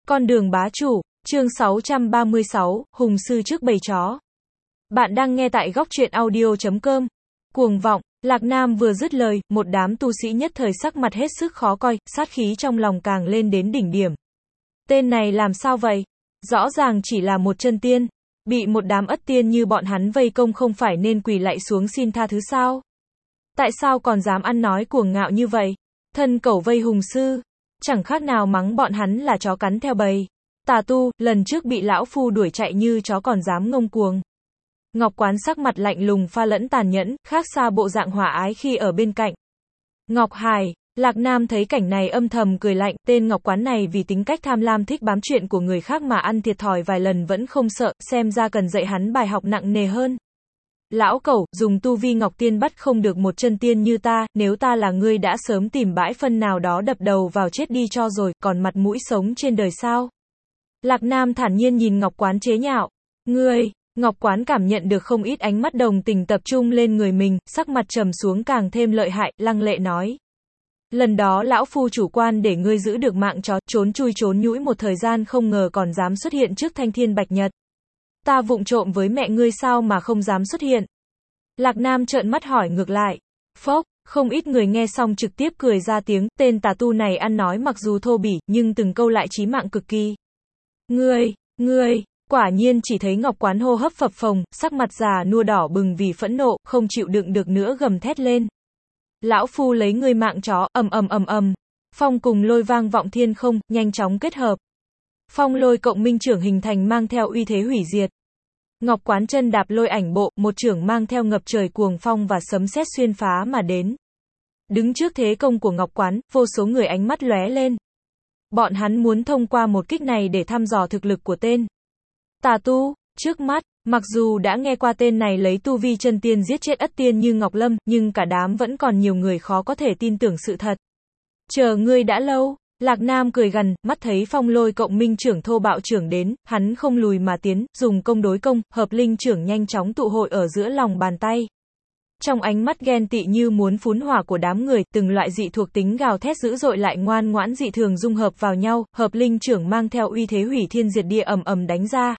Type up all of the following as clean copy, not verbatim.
Con đường bá chủ, chương 636, Hùng sư trước bầy chó. Bạn đang nghe tại góc truyện audio.com. Cuồng vọng, Lạc Nam vừa dứt lời, một đám tu sĩ nhất thời sắc mặt hết sức khó coi, sát khí trong lòng càng lên đến đỉnh điểm. Tên này làm sao vậy? Rõ ràng chỉ là một chân tiên, bị một đám ất tiên như bọn hắn vây công không phải nên quỳ lạy xuống xin tha thứ sao? Tại sao còn dám ăn nói cuồng ngạo như vậy? Thân cẩu vây hùng sư, chẳng khác nào mắng bọn hắn là chó cắn theo bầy. Tà tu, lần trước bị lão phu đuổi chạy như chó còn dám ngông cuồng. Ngọc Quán sắc mặt lạnh lùng pha lẫn tàn nhẫn, khác xa bộ dạng hòa ái khi ở bên cạnh. Ngọc Hải, Lạc Nam thấy cảnh này âm thầm cười lạnh, tên Ngọc Quán này vì tính cách tham lam thích bám chuyện của người khác mà ăn thiệt thòi vài lần vẫn không sợ, xem ra cần dạy hắn bài học nặng nề hơn. Lão cẩu, dùng tu vi Ngọc Tiên bắt không được một chân tiên như ta, nếu ta là ngươi đã sớm tìm bãi phân nào đó đập đầu vào chết đi cho rồi, còn mặt mũi sống trên đời sao? Lạc Nam thản nhiên nhìn Ngọc Quán chế nhạo. Ngươi, Ngọc Quán cảm nhận được không ít ánh mắt đồng tình tập trung lên người mình, sắc mặt trầm xuống càng thêm lợi hại, lăng lệ nói. Lần đó lão phu chủ quan để ngươi giữ được mạng chó, trốn chui trốn nhũi một thời gian không ngờ còn dám xuất hiện trước thanh thiên bạch nhật. Ta vụng trộm với mẹ ngươi sao mà không dám xuất hiện? Lạc Nam trợn mắt hỏi ngược lại. Phốc, không ít người nghe xong trực tiếp cười ra tiếng, tên tà tu này ăn nói mặc dù thô bỉ, nhưng từng câu lại chí mạng cực kỳ. Ngươi, quả nhiên chỉ thấy Ngọc Quán hô hấp phập phồng, sắc mặt già nua đỏ bừng vì phẫn nộ, không chịu đựng được nữa gầm thét lên. Lão phu lấy ngươi mạng chó, ầm. Phong cùng lôi vang vọng thiên không, nhanh chóng kết hợp. Phong lôi cộng minh trưởng hình thành mang theo uy thế hủy diệt. Ngọc Quán chân đạp lôi ảnh bộ, một trưởng mang theo ngập trời cuồng phong và sấm sét xuyên phá mà đến. Đứng trước thế công của Ngọc Quán, vô số người ánh mắt lóe lên. Bọn hắn muốn thông qua một kích này để thăm dò thực lực của tên tà tu trước mắt. Mặc dù đã nghe qua tên này lấy tu vi chân tiên giết chết ất tiên như Ngọc Lâm, nhưng cả đám vẫn còn nhiều người khó có thể tin tưởng sự thật. Chờ ngươi đã lâu. Lạc Nam cười gằn, mắt thấy phong lôi cộng minh trưởng thô bạo trưởng đến, hắn không lùi mà tiến, dùng công đối công, hợp linh trưởng nhanh chóng tụ hội ở giữa lòng bàn tay. Trong ánh mắt ghen tị như muốn phún hỏa của đám người, từng loại dị thuộc tính gào thét dữ dội lại ngoan ngoãn dị thường dung hợp vào nhau, hợp linh trưởng mang theo uy thế hủy thiên diệt địa ầm đánh ra.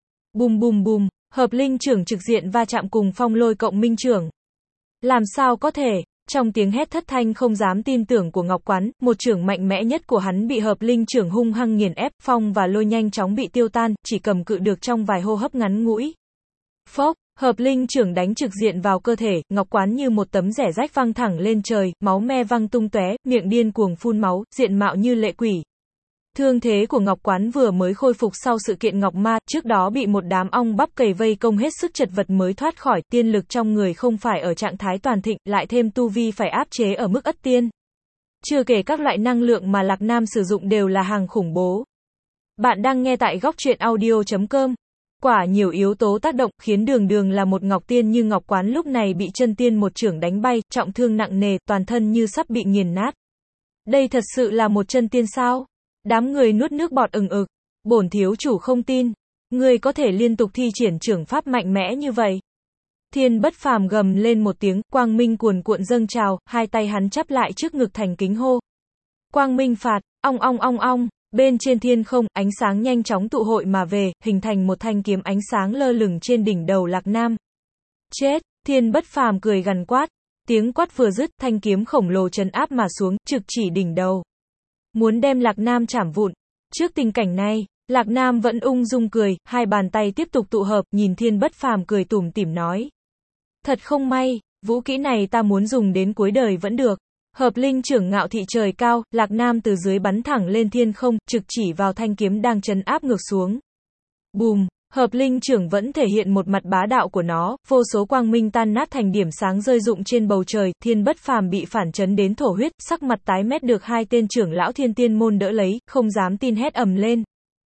Bùm, hợp linh trưởng trực diện va chạm cùng phong lôi cộng minh trưởng. Làm sao có thể? Trong tiếng hét thất thanh không dám tin tưởng của Ngọc Quán, một trưởng mạnh mẽ nhất của hắn bị hợp linh trưởng hung hăng nghiền ép, phong và lôi nhanh chóng bị tiêu tan, chỉ cầm cự được trong vài hô hấp ngắn ngũi. Phốc, hợp linh trưởng đánh trực diện vào cơ thể, Ngọc Quán như một tấm rẻ rách văng thẳng lên trời, máu me văng tung tóe, miệng điên cuồng phun máu, diện mạo như lệ quỷ. Thương thế của Ngọc Quán vừa mới khôi phục sau sự kiện Ngọc Ma, trước đó bị một đám ong bắp cầy vây công hết sức chật vật mới thoát khỏi, tiên lực trong người không phải ở trạng thái toàn thịnh, lại thêm tu vi phải áp chế ở mức ất tiên. Chưa kể các loại năng lượng mà Lạc Nam sử dụng đều là hàng khủng bố. Bạn đang nghe tại góc truyện audio.com. Quả nhiều yếu tố tác động, khiến đường là một ngọc tiên như Ngọc Quán lúc này bị chân tiên một chưởng đánh bay, trọng thương nặng nề, toàn thân như sắp bị nghiền nát. Đây thật sự là một chân tiên sao? Đám người nuốt nước bọt ừng ực. Bổn thiếu chủ không tin. Ngươi có thể liên tục thi triển trưởng pháp mạnh mẽ như vậy. Thiên Bất Phàm gầm lên một tiếng, quang minh cuồn cuộn dâng trào, hai tay hắn chắp lại trước ngực thành kính hô. Quang minh phạt, ong. Bên trên thiên không, ánh sáng nhanh chóng tụ hội mà về, hình thành một thanh kiếm ánh sáng lơ lửng trên đỉnh đầu Lạc Nam. Chết, Thiên Bất Phàm cười gằn quát. Tiếng quát vừa dứt, thanh kiếm khổng lồ trấn áp mà xuống, trực chỉ đỉnh đầu. Muốn đem Lạc Nam chảm vụn. Trước tình cảnh này, Lạc Nam vẫn ung dung cười, hai bàn tay tiếp tục tụ hợp, nhìn Thiên Bất Phàm cười tủm tỉm nói. Thật không may, vũ kỹ này ta muốn dùng đến cuối đời vẫn được. Hợp linh trưởng ngạo thị trời cao, Lạc Nam từ dưới bắn thẳng lên thiên không, trực chỉ vào thanh kiếm đang trấn áp ngược xuống. Bùm, hợp linh trưởng vẫn thể hiện một mặt bá đạo của nó, vô số quang minh tan nát thành điểm sáng rơi rụng trên bầu trời, Thiên Bất Phàm bị phản chấn đến thổ huyết, sắc mặt tái mét được hai tên trưởng lão Thiên Tiên môn đỡ lấy, không dám tin hét ầm lên.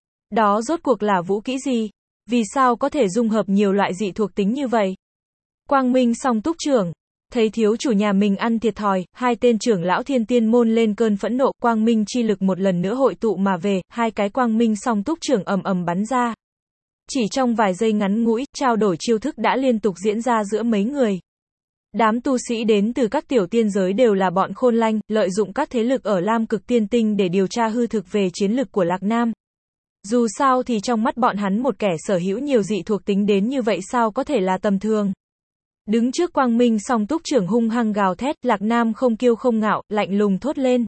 Đó rốt cuộc là vũ kỹ gì? Vì sao có thể dung hợp nhiều loại dị thuộc tính như vậy? Quang minh song túc trưởng. Thấy thiếu chủ nhà mình ăn thiệt thòi, hai tên trưởng lão Thiên Tiên môn lên cơn phẫn nộ, quang minh chi lực một lần nữa hội tụ mà về, hai cái quang minh song túc trưởng ầm bắn ra. Chỉ trong vài giây ngắn ngũi, trao đổi chiêu thức đã liên tục diễn ra giữa mấy người. Đám tu sĩ đến từ các tiểu tiên giới đều là bọn khôn lanh, lợi dụng các thế lực ở Lam Cực Tiên Tinh để điều tra hư thực về chiến lực của Lạc Nam. Dù sao thì trong mắt bọn hắn một kẻ sở hữu nhiều dị thuộc tính đến như vậy sao có thể là tầm thường. Đứng trước quang minh song túc trưởng hung hăng gào thét, Lạc Nam không kiêu không ngạo, lạnh lùng thốt lên.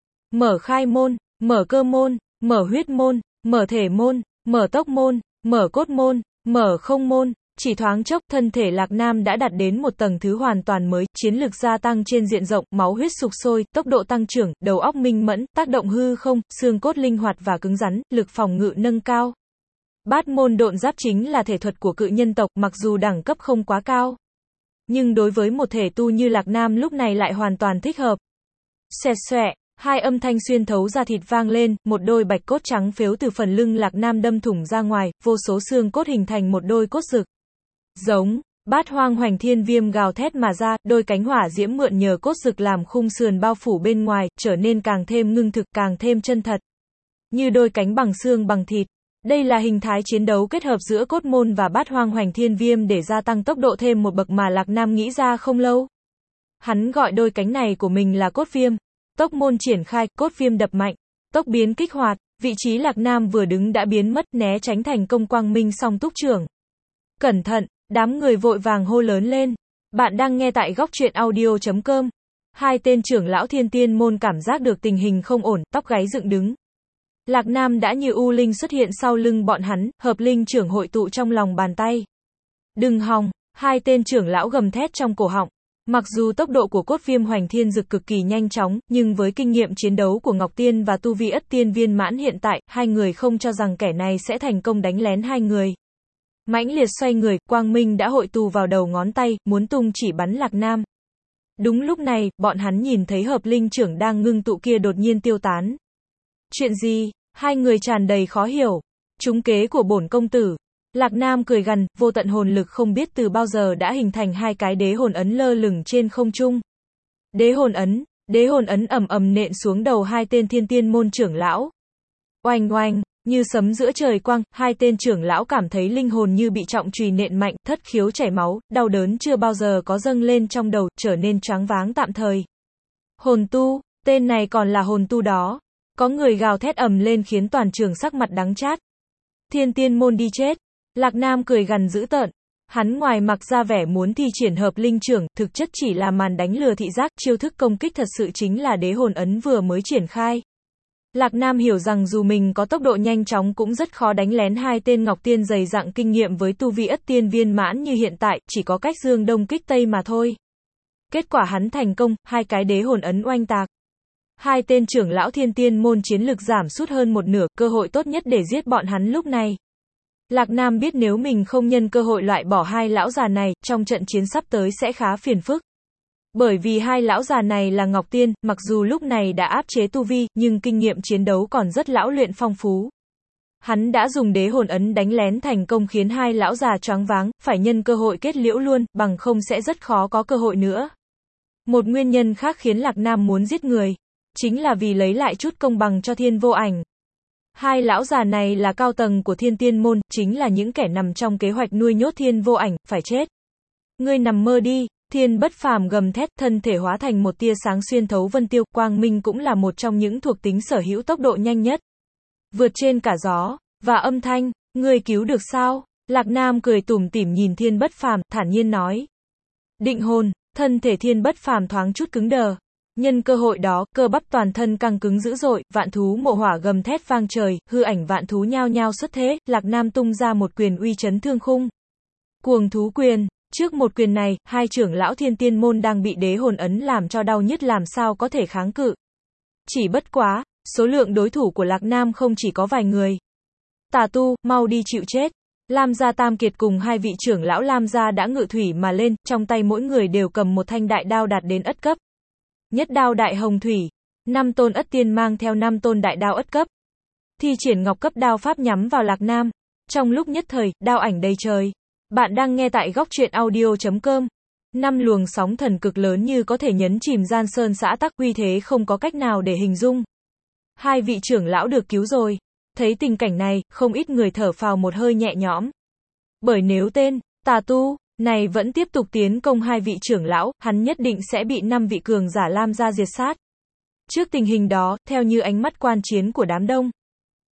Mở khai môn, mở cơ môn, mở huyết môn, mở thể môn, mở tốc môn, mở cốt môn, mở không môn. Chỉ thoáng chốc, thân thể Lạc Nam đã đạt đến một tầng thứ hoàn toàn mới, chiến lực gia tăng trên diện rộng, máu huyết sục sôi, tốc độ tăng trưởng, đầu óc minh mẫn, tác động hư không, xương cốt linh hoạt và cứng rắn, lực phòng ngự nâng cao. Bát môn độn giáp chính là thể thuật của cự nhân tộc, mặc dù đẳng cấp không quá cao, nhưng đối với một thể tu như Lạc Nam lúc này lại hoàn toàn thích hợp. Xẹt xoẹ, hai âm thanh xuyên thấu ra thịt vang lên, một đôi bạch cốt trắng phếu từ phần lưng Lạc Nam đâm thủng ra ngoài, vô số xương cốt hình thành một đôi cốt rực. Giống, Bát Hoang Hoành Thiên Viêm gào thét mà ra, đôi cánh hỏa diễm mượn nhờ cốt rực làm khung sườn bao phủ bên ngoài, trở nên càng thêm ngưng thực, càng thêm chân thật. Như đôi cánh bằng xương bằng thịt. Đây là hình thái chiến đấu kết hợp giữa cốt môn và Bát Hoang Hoành Thiên Viêm để gia tăng tốc độ thêm một bậc mà Lạc Nam nghĩ ra không lâu. Hắn gọi đôi cánh này của mình là cốt viêm. Tốc môn triển khai, cốt viêm đập mạnh. Tốc biến kích hoạt, vị trí Lạc Nam vừa đứng đã biến mất, né tránh thành công quang minh song túc trưởng. Cẩn thận, đám người vội vàng hô lớn lên. Bạn đang nghe tại góc truyện audio.com. Hai tên trưởng lão Thiên Tiên môn cảm giác được tình hình không ổn, tóc gáy dựng đứng. Lạc Nam đã như U Linh xuất hiện sau lưng bọn hắn, hợp linh trưởng hội tụ trong lòng bàn tay. Đừng hòng, hai tên trưởng lão gầm thét trong cổ họng. Mặc dù tốc độ của cốt viêm hoành thiên dực cực kỳ nhanh chóng, nhưng với kinh nghiệm chiến đấu của Ngọc Tiên và tu vi ất tiên viên mãn hiện tại, hai người không cho rằng kẻ này sẽ thành công đánh lén hai người. Mãnh liệt xoay người, quang minh đã hội tụ vào đầu ngón tay, muốn tung chỉ bắn Lạc Nam. Đúng lúc này, bọn hắn nhìn thấy hợp linh trưởng đang ngưng tụ kia đột nhiên tiêu tán. Chuyện gì? Hai người tràn đầy khó hiểu. Trúng kế của bổn công tử. Lạc Nam cười gằn, vô tận hồn lực không biết từ bao giờ đã hình thành hai cái đế hồn ấn lơ lửng trên không trung. Đế hồn ấn ầm ầm nện xuống đầu hai tên Thiên Tiên môn trưởng lão. Oanh oanh, như sấm giữa trời quang, hai tên trưởng lão cảm thấy linh hồn như bị trọng chùy nện mạnh, thất khiếu chảy máu, đau đớn chưa bao giờ có dâng lên trong đầu, trở nên choáng váng tạm thời. Hồn tu, tên này còn là hồn tu đó. Có người gào thét ầm lên khiến toàn trường sắc mặt đắng chát. Thiên Tiên môn đi chết. Lạc Nam cười gằn dữ tợn. Hắn ngoài mặc ra vẻ muốn thi triển hợp linh trưởng, thực chất chỉ là màn đánh lừa thị giác, chiêu thức công kích thật sự chính là đế hồn ấn vừa mới triển khai. Lạc Nam hiểu rằng dù mình có tốc độ nhanh chóng cũng rất khó đánh lén hai tên Ngọc Tiên dày dặn kinh nghiệm với tu vi ất tiên viên mãn như hiện tại, chỉ có cách dương đông kích tây mà thôi. Kết quả hắn thành công, hai cái đế hồn ấn oanh tạc. Hai tên trưởng lão Thiên Tiên môn chiến lực giảm sút hơn một nửa, cơ hội tốt nhất để giết bọn hắn lúc này. Lạc Nam biết nếu mình không nhân cơ hội loại bỏ hai lão già này, trong trận chiến sắp tới sẽ khá phiền phức. Bởi vì hai lão già này là Ngọc Tiên, mặc dù lúc này đã áp chế tu vi, nhưng kinh nghiệm chiến đấu còn rất lão luyện phong phú. Hắn đã dùng đế hồn ấn đánh lén thành công khiến hai lão già choáng váng, phải nhân cơ hội kết liễu luôn, bằng không sẽ rất khó có cơ hội nữa. Một nguyên nhân khác khiến Lạc Nam muốn giết người, chính là vì lấy lại chút công bằng cho Thiên Vô Ảnh. Hai lão già này là cao tầng của Thiên Tiên môn, chính là những kẻ nằm trong kế hoạch nuôi nhốt Thiên Vô Ảnh, phải chết. Ngươi nằm mơ đi. Thiên Bất Phàm gầm thét, thân thể hóa thành một tia sáng xuyên thấu vân tiêu, quang minh cũng là một trong những thuộc tính sở hữu tốc độ nhanh nhất. Vượt trên cả gió và âm thanh, ngươi cứu được sao? Lạc Nam cười tủm tỉm nhìn Thiên Bất Phàm, thản nhiên nói. Định hồn, thân thể Thiên Bất Phàm thoáng chút cứng đờ. Nhân cơ hội đó, cơ bắp toàn thân căng cứng dữ dội, vạn thú mộ hỏa gầm thét vang trời, hư ảnh vạn thú nhao nhao xuất thế, Lạc Nam tung ra một quyền uy chấn thương khung. Cuồng thú quyền. Trước một quyền này, hai trưởng lão Thiên Tiên môn đang bị đế hồn ấn làm cho đau nhức làm sao có thể kháng cự. Chỉ bất quá, số lượng đối thủ của Lạc Nam không chỉ có vài người. Tà tu, mau đi chịu chết. Lam gia Tam Kiệt cùng hai vị trưởng lão Lam gia đã ngự thủy mà lên, trong tay mỗi người đều cầm một thanh đại đao đạt đến ất cấp. Nhất đao đại hồng thủy. 5 tôn ất tiên mang theo 5 tôn đại đao ất cấp. Thi triển ngọc cấp đao pháp nhắm vào Lạc Nam. Trong lúc nhất thời, đao ảnh đầy trời. Bạn đang nghe tại góc truyện audio.com. 5 luồng sóng thần cực lớn như có thể nhấn chìm gian sơn xã tắc, uy thế không có cách nào để hình dung. Hai vị trưởng lão được cứu rồi. Thấy tình cảnh này, không ít người thở phào một hơi nhẹ nhõm. Bởi nếu tên tà tu này vẫn tiếp tục tiến công hai vị trưởng lão, hắn nhất định sẽ bị 5 vị cường giả Lam gia diệt sát. Trước tình hình đó, theo như ánh mắt quan chiến của đám đông,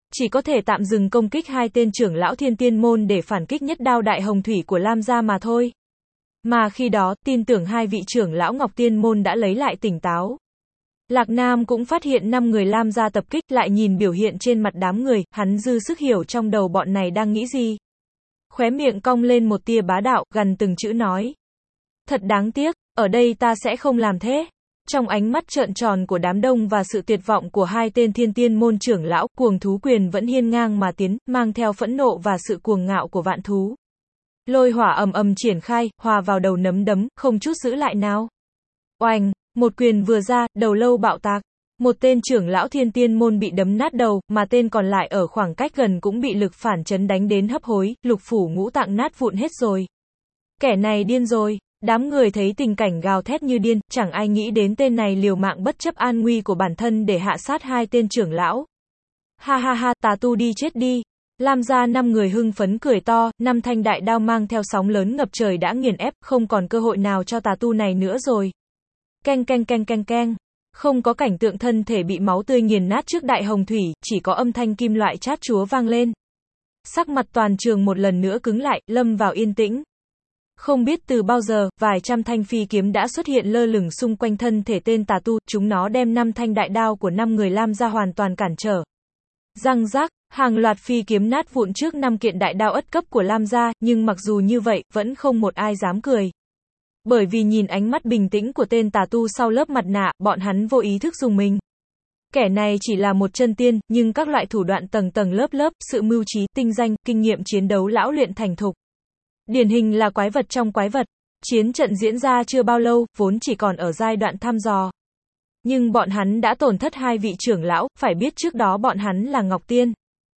chỉ có thể tạm dừng công kích hai tên trưởng lão Thiên Tiên môn để phản kích nhất đao đại hồng thủy của Lam gia mà thôi. Mà khi đó, tin tưởng hai vị trưởng lão Ngọc Tiên môn đã lấy lại tỉnh táo. Lạc Nam cũng phát hiện 5 người Lam gia tập kích, lại nhìn biểu hiện trên mặt đám người, hắn dư sức hiểu trong đầu bọn này đang nghĩ gì. Khóe miệng cong lên một tia bá đạo, gằn từng chữ nói. Thật đáng tiếc, ở đây ta sẽ không làm thế. Trong ánh mắt trợn tròn của đám đông và sự tuyệt vọng của hai tên Thiên Tiên môn trưởng lão, cuồng thú quyền vẫn hiên ngang mà tiến, mang theo phẫn nộ và sự cuồng ngạo của vạn thú. Lôi hỏa ầm ầm triển khai, hòa vào đầu nấm đấm, không chút giữ lại nào. Oanh, một quyền vừa ra, đầu lâu bạo tạc. Một tên trưởng lão Thiên Tiên môn bị đấm nát đầu, mà tên còn lại ở khoảng cách gần cũng bị lực phản chấn đánh đến hấp hối, lục phủ ngũ tạng nát vụn hết rồi. Kẻ này điên rồi. Đám người thấy tình cảnh gào thét như điên, chẳng ai nghĩ đến tên này liều mạng bất chấp an nguy của bản thân để hạ sát hai tên trưởng lão. Ha ha ha, tà tu đi chết đi. Lam gia 5 người hưng phấn cười to, 5 thanh đại đao mang theo sóng lớn ngập trời đã nghiền ép, không còn cơ hội nào cho tà tu này nữa rồi. Keng keng keng keng keng. Không có cảnh tượng thân thể bị máu tươi nghiền nát trước đại hồng thủy, chỉ có âm thanh kim loại chát chúa vang lên. Sắc mặt toàn trường một lần nữa cứng lại, lâm vào yên tĩnh. Không biết từ bao giờ, vài trăm thanh phi kiếm đã xuất hiện lơ lửng xung quanh thân thể tên tà tu, chúng nó đem 5 thanh đại đao của 5 người Lam gia hoàn toàn cản trở. Răng rác, hàng loạt phi kiếm nát vụn trước 5 kiện đại đao ất cấp của Lam gia, nhưng mặc dù như vậy, vẫn không một ai dám cười. Bởi vì nhìn ánh mắt bình tĩnh của tên tà tu sau lớp mặt nạ, bọn hắn vô ý thức rùng mình. Kẻ này chỉ là một chân tiên, nhưng các loại thủ đoạn tầng tầng lớp lớp, sự mưu trí, tinh danh, kinh nghiệm chiến đấu lão luyện thành thục. Điển hình là quái vật trong quái vật. Chiến trận diễn ra chưa bao lâu, vốn chỉ còn ở giai đoạn thăm dò. Nhưng bọn hắn đã tổn thất hai vị trưởng lão, phải biết trước đó bọn hắn là Ngọc Tiên.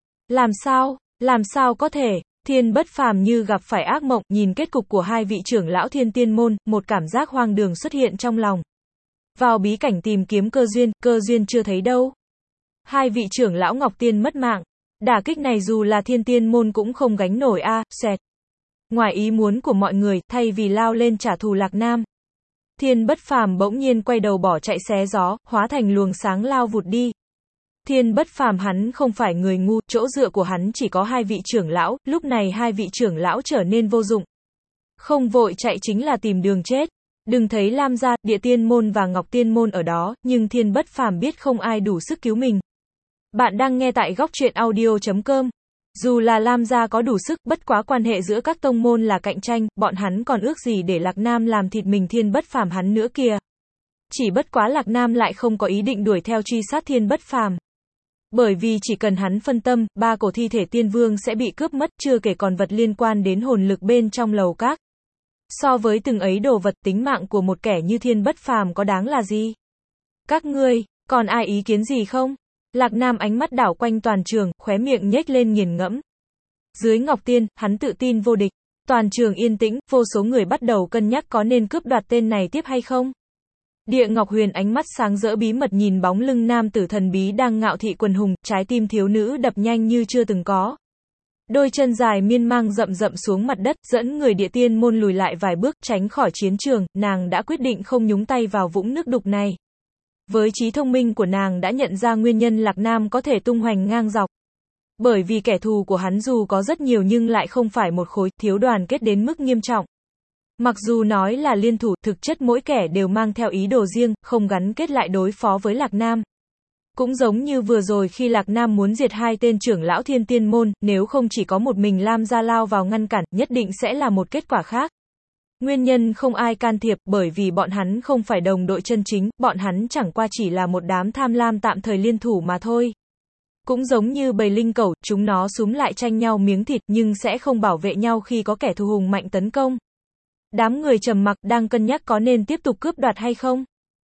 Làm sao có thể, Thiên Bất Phàm như gặp phải ác mộng, nhìn kết cục của hai vị trưởng lão Thiên Tiên môn, một cảm giác hoang đường xuất hiện trong lòng. Vào bí cảnh tìm kiếm cơ duyên chưa thấy đâu. Hai vị trưởng lão Ngọc Tiên mất mạng. Đả kích này dù là Thiên Tiên môn cũng không gánh nổi xoẹt. Ngoài ý muốn của mọi người, thay vì lao lên trả thù Lạc Nam, Thiên Bất Phàm bỗng nhiên quay đầu bỏ chạy xé gió, hóa thành luồng sáng lao vụt đi. Thiên Bất Phàm hắn không phải người ngu, chỗ dựa của hắn chỉ có hai vị trưởng lão, lúc này hai vị trưởng lão trở nên vô dụng. Không vội chạy chính là tìm đường chết. Đừng thấy Lam gia, Địa Tiên môn và Ngọc Tiên môn ở đó, nhưng Thiên Bất Phàm biết không ai đủ sức cứu mình. Bạn đang nghe tại góc truyện audio.com. Dù là Lam gia có đủ sức, bất quá quan hệ giữa các tông môn là cạnh tranh, bọn hắn còn ước gì để Lạc Nam làm thịt mình Thiên Bất Phàm hắn nữa kìa. Chỉ bất quá Lạc Nam lại không có ý định đuổi theo truy sát Thiên Bất Phàm. Bởi vì chỉ cần hắn phân tâm, 3 cổ thi thể tiên vương sẽ bị cướp mất, chưa kể còn vật liên quan đến hồn lực bên trong lầu các. So với từng ấy đồ vật, tính mạng của một kẻ như Thiên Bất Phàm có đáng là gì? Các ngươi, còn ai ý kiến gì không? Lạc Nam ánh mắt đảo quanh toàn trường, khóe miệng nhếch lên nghiền ngẫm. Dưới Ngọc Tiên, hắn tự tin vô địch. Toàn trường yên tĩnh, vô số người bắt đầu cân nhắc có nên cướp đoạt tên này tiếp hay không. Địa Ngọc Huyền ánh mắt sáng rỡ bí mật nhìn bóng lưng nam tử thần bí đang ngạo thị quần hùng, trái tim thiếu nữ đập nhanh như chưa từng có. Đôi chân dài miên mang rậm rậm xuống mặt đất, dẫn người Địa Tiên môn lùi lại vài bước, tránh khỏi chiến trường, nàng đã quyết định không nhúng tay vào vũng nước đục này. Với trí thông minh của nàng đã nhận ra nguyên nhân Lạc Nam có thể tung hoành ngang dọc. Bởi vì kẻ thù của hắn dù có rất nhiều nhưng lại không phải một khối, thiếu đoàn kết đến mức nghiêm trọng. Mặc dù nói là liên thủ, thực chất mỗi kẻ đều mang theo ý đồ riêng, không gắn kết lại đối phó với Lạc Nam. Cũng giống như vừa rồi khi Lạc Nam muốn diệt hai tên trưởng lão Thiên Tiên môn, nếu không chỉ có một mình Lam gia lao vào ngăn cản, nhất định sẽ là một kết quả khác. Nguyên nhân không ai can thiệp, bởi vì bọn hắn không phải đồng đội chân chính, bọn hắn chẳng qua chỉ là một đám tham lam tạm thời liên thủ mà thôi. Cũng giống như bầy linh cẩu, chúng nó súm lại tranh nhau miếng thịt nhưng sẽ không bảo vệ nhau khi có kẻ thù hùng mạnh tấn công. Đám người trầm mặc, đang cân nhắc có nên tiếp tục cướp đoạt hay không.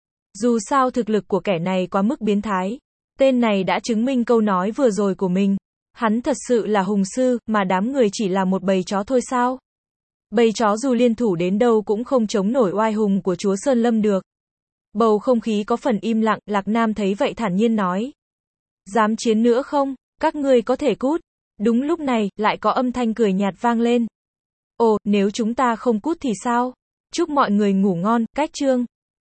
Dù sao thực lực của kẻ này quá mức biến thái. Tên này đã chứng minh câu nói vừa rồi của mình. Hắn thật sự là hùng sư, mà đám người chỉ là một bầy chó thôi sao? Bầy chó dù liên thủ đến đâu cũng không chống nổi oai hùng của chúa Sơn Lâm được. Bầu không khí có phần im lặng, Lạc Nam thấy vậy thản nhiên nói. Dám chiến nữa không? Các ngươi có thể cút. Đúng lúc này, lại có âm thanh cười nhạt vang lên. Ồ, nếu chúng ta không cút thì sao? Chúc mọi người ngủ ngon, cách chương.